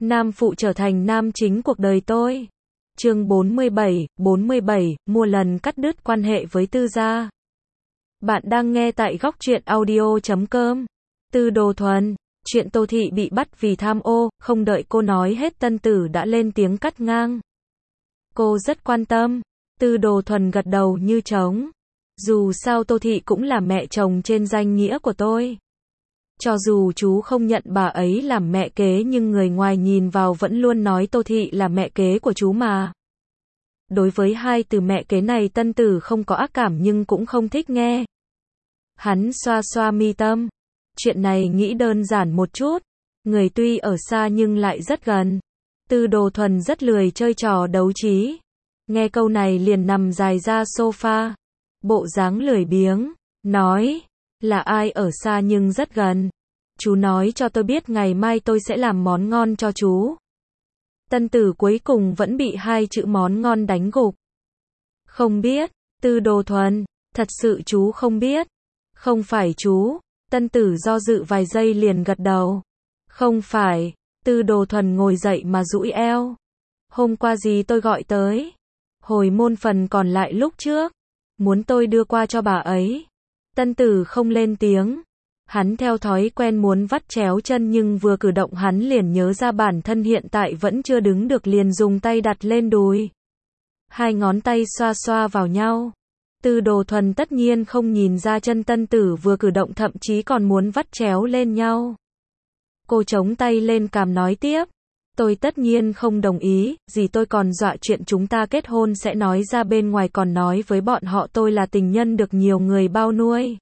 Nam phụ trở thành nam chính cuộc đời tôi. Chương 47, mua lần cắt đứt quan hệ với Tư gia. Bạn đang nghe tại góc truyện audio.com. Tư Đồ Thuần, chuyện Tô Thị bị bắt vì tham ô, không đợi cô nói hết Tân Tử đã lên tiếng cắt ngang. Cô rất quan tâm. Tư Đồ Thuần gật đầu như trống. Dù sao Tô Thị cũng là mẹ chồng trên danh nghĩa của tôi. Cho dù chú không nhận bà ấy làm mẹ kế nhưng người ngoài nhìn vào vẫn luôn nói Tô Thị là mẹ kế của chú mà. Đối với hai từ mẹ kế này Tân Tử không có ác cảm nhưng cũng không thích nghe. Hắn xoa xoa mi tâm. Chuyện này nghĩ đơn giản một chút. Người tuy ở xa nhưng lại rất gần. Tư Đồ Thuần rất lười chơi trò đấu trí. Nghe câu này liền nằm dài ra sofa. Bộ dáng lười biếng. Nói. Là ai ở xa nhưng rất gần. Chú nói cho tôi biết ngày mai tôi sẽ làm món ngon cho chú. Tân Tử cuối cùng vẫn bị hai chữ món ngon đánh gục. Không biết. Tư Đồ Thuần. Thật sự chú không biết. Không phải chú. Tân Tử do dự vài giây liền gật đầu. Không phải. Tư Đồ Thuần ngồi dậy mà duỗi eo. Hôm qua gì tôi gọi tới. Hồi môn phần còn lại lúc trước. Muốn tôi đưa qua cho bà ấy. Tân Tử không lên tiếng. Hắn theo thói quen muốn vắt chéo chân nhưng vừa cử động hắn liền nhớ ra bản thân hiện tại vẫn chưa đứng được liền dùng tay đặt lên đùi. Hai ngón tay xoa xoa vào nhau. Tư Đồ Thuần tất nhiên không nhìn ra chân Tân Tử vừa cử động thậm chí còn muốn vắt chéo lên nhau. Cô chống tay lên cằm nói tiếp. Tôi tất nhiên không đồng ý, gì tôi còn dọa chuyện chúng ta kết hôn sẽ nói ra bên ngoài còn nói với bọn họ tôi là tình nhân được nhiều người bao nuôi.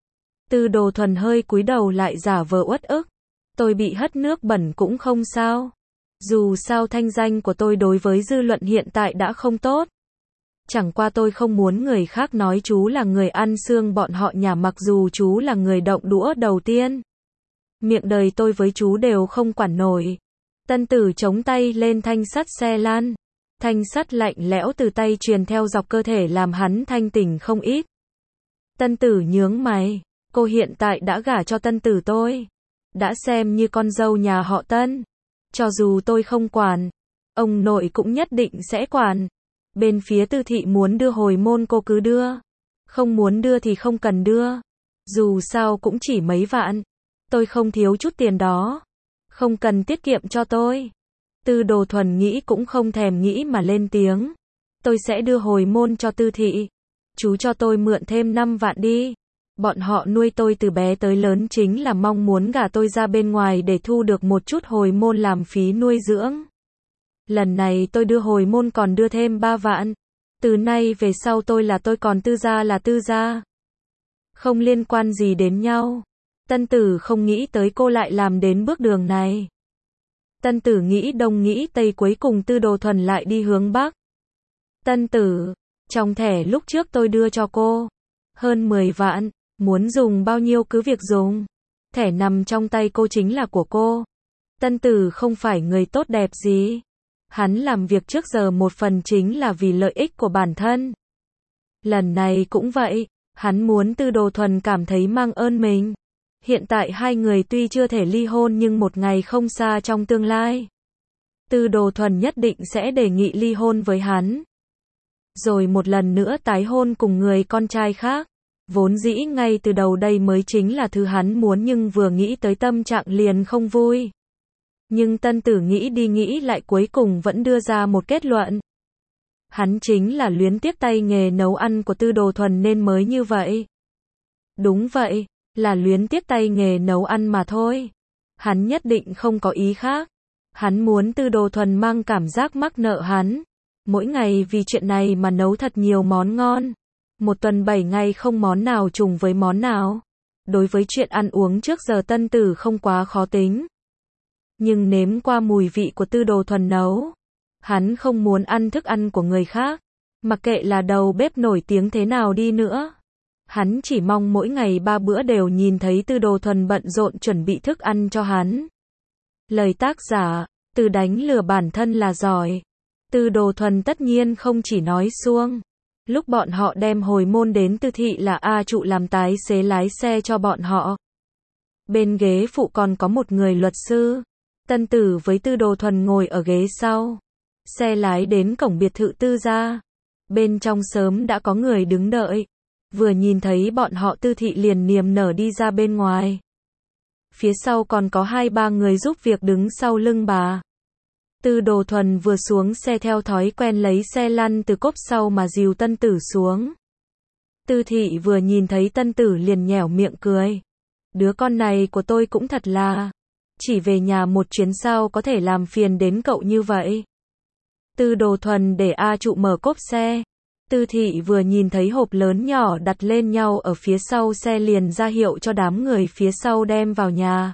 Tư Đồ Thuần hơi cúi đầu lại giả vờ uất ức. Tôi bị hất nước bẩn cũng không sao. Dù sao thanh danh của tôi đối với dư luận hiện tại đã không tốt. Chẳng qua tôi không muốn người khác nói chú là người ăn xương bọn họ nhà mặc dù chú là người động đũa đầu tiên. Miệng đời tôi với chú đều không quản nổi. Tân Tử chống tay lên thanh sắt xe lan. Thanh sắt lạnh lẽo từ tay truyền theo dọc cơ thể làm hắn thanh tỉnh không ít. Tân Tử nhướng mày. Cô hiện tại đã gả cho Tân Tử tôi. Đã xem như con dâu nhà họ Tân. Cho dù tôi không quản. Ông nội cũng nhất định sẽ quản. Bên phía Tư Thị muốn đưa hồi môn cô cứ đưa. Không muốn đưa thì không cần đưa. Dù sao cũng chỉ mấy vạn. Tôi không thiếu chút tiền đó. Không cần tiết kiệm cho tôi. Tư Đồ Thuần nghĩ cũng không thèm nghĩ mà lên tiếng. Tôi sẽ đưa hồi môn cho Tư Thị. Chú cho tôi mượn thêm 5 vạn đi. Bọn họ nuôi tôi từ bé tới lớn chính là mong muốn gả tôi ra bên ngoài để thu được một chút hồi môn làm phí nuôi dưỡng. Lần này tôi đưa hồi môn còn đưa thêm 3 vạn. Từ nay về sau tôi là tôi còn Tư gia là Tư gia. Không liên quan gì đến nhau. Tân Tử không nghĩ tới cô lại làm đến bước đường này. Tân Tử nghĩ đông nghĩ tây cuối cùng Tư Đồ Thuần lại đi hướng bắc. Tân Tử, trong thẻ lúc trước tôi đưa cho cô. Hơn 10 vạn, muốn dùng bao nhiêu cứ việc dùng. Thẻ nằm trong tay cô chính là của cô. Tân Tử không phải người tốt đẹp gì. Hắn làm việc trước giờ một phần chính là vì lợi ích của bản thân. Lần này cũng vậy, hắn muốn Tư Đồ Thuần cảm thấy mang ơn mình. Hiện tại hai người tuy chưa thể ly hôn nhưng một ngày không xa trong tương lai. Tư Đồ Thuần nhất định sẽ đề nghị ly hôn với hắn. Rồi một lần nữa tái hôn cùng người con trai khác. Vốn dĩ ngay từ đầu đây mới chính là thứ hắn muốn nhưng vừa nghĩ tới tâm trạng liền không vui. Nhưng Tân Tử nghĩ đi nghĩ lại cuối cùng vẫn đưa ra một kết luận. Hắn chính là luyến tiếc tay nghề nấu ăn của Tư Đồ Thuần nên mới như vậy. Đúng vậy. Là luyến tiếc tay nghề nấu ăn mà thôi. Hắn nhất định không có ý khác. Hắn muốn Tư Đồ Thuần mang cảm giác mắc nợ hắn. Mỗi ngày vì chuyện này mà nấu thật nhiều món ngon. Một tuần 7 ngày không món nào trùng với món nào. Đối với chuyện ăn uống trước giờ Tân Tử không quá khó tính. Nhưng nếm qua mùi vị của Tư Đồ Thuần nấu. Hắn không muốn ăn thức ăn của người khác. Mặc kệ là đầu bếp nổi tiếng thế nào đi nữa. Hắn chỉ mong mỗi ngày 3 bữa đều nhìn thấy Tư Đồ Thuần bận rộn chuẩn bị thức ăn cho hắn. Lời tác giả, từ đánh lừa bản thân là giỏi. Tư Đồ Thuần tất nhiên không chỉ nói suông. Lúc bọn họ đem hồi môn đến Tư Thị là A Trụ làm tài xế lái xe cho bọn họ. Bên ghế phụ còn có một người luật sư. Tân Tử với Tư Đồ Thuần ngồi ở ghế sau. Xe lái đến cổng biệt thự Tư gia. Bên trong sớm đã có người đứng đợi. Vừa nhìn thấy bọn họ Tư thị liền niềm nở đi ra bên ngoài. Phía sau còn có 2-3 người giúp việc đứng sau lưng bà. Tư Đồ Thuần vừa xuống xe theo thói quen lấy xe lăn từ cốp sau mà dìu Tân Tử xuống. Tư thị vừa nhìn thấy Tân Tử liền nhẻo miệng cười. Đứa con này của tôi cũng thật là, chỉ về nhà một chuyến sao có thể làm phiền đến cậu như vậy. Tư Đồ Thuần để A Trụ mở cốp xe. Tư thị vừa nhìn thấy hộp lớn nhỏ đặt lên nhau ở phía sau xe liền ra hiệu cho đám người phía sau đem vào nhà.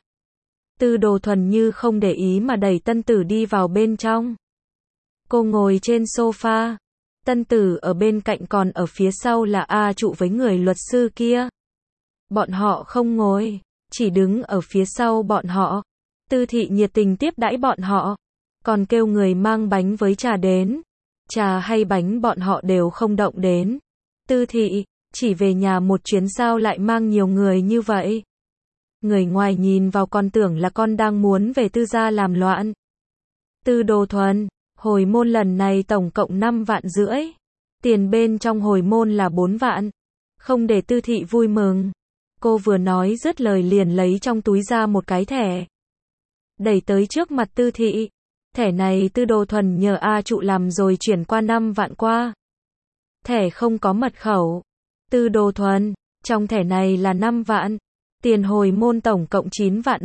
Tư Đồ Thuần như không để ý mà đẩy Tân Tử đi vào bên trong. Cô ngồi trên sofa. Tân Tử ở bên cạnh, còn ở phía sau là A Trụ với người luật sư kia. Bọn họ không ngồi, chỉ đứng ở phía sau bọn họ. Tư thị nhiệt tình tiếp đãi bọn họ, còn kêu người mang bánh với trà đến. Trà hay bánh bọn họ đều không động đến. Tư thị, chỉ về nhà một chuyến sao lại mang nhiều người như vậy? Người ngoài nhìn vào còn tưởng là con đang muốn về Tư gia làm loạn. Tư Đồ Thuần, hồi môn lần này tổng cộng 5,5 vạn. Tiền bên trong hồi môn là 4 vạn. Không để Tư thị vui mừng. Cô vừa nói dứt lời liền lấy trong túi ra một cái thẻ. Đẩy tới trước mặt Tư thị. Thẻ này Tư Đồ Thuần nhờ A Trụ làm rồi chuyển qua 5 vạn qua. Thẻ không có mật khẩu. Tư Đồ Thuần, trong thẻ này là 5 vạn. Tiền hồi môn tổng cộng 9,5 vạn.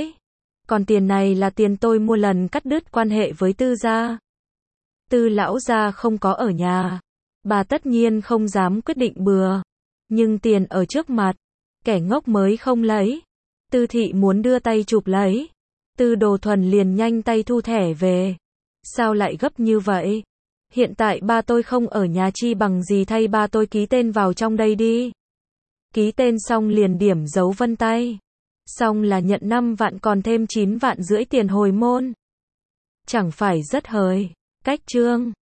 Còn tiền này là tiền tôi mua lần cắt đứt quan hệ với Tư gia. Tư lão gia không có ở nhà. Bà tất nhiên không dám quyết định bừa. Nhưng tiền ở trước mặt. Kẻ ngốc mới không lấy. Tư thị muốn đưa tay chụp lấy. Tư Đồ Thuần liền nhanh tay thu thẻ về. Sao lại gấp như vậy? Hiện tại ba tôi không ở nhà, chi bằng gì thay ba tôi ký tên vào trong đây đi. Ký tên xong liền điểm dấu vân tay. Xong là nhận 5 vạn còn thêm 9,5 vạn tiền hồi môn. Chẳng phải rất hời. Cách chương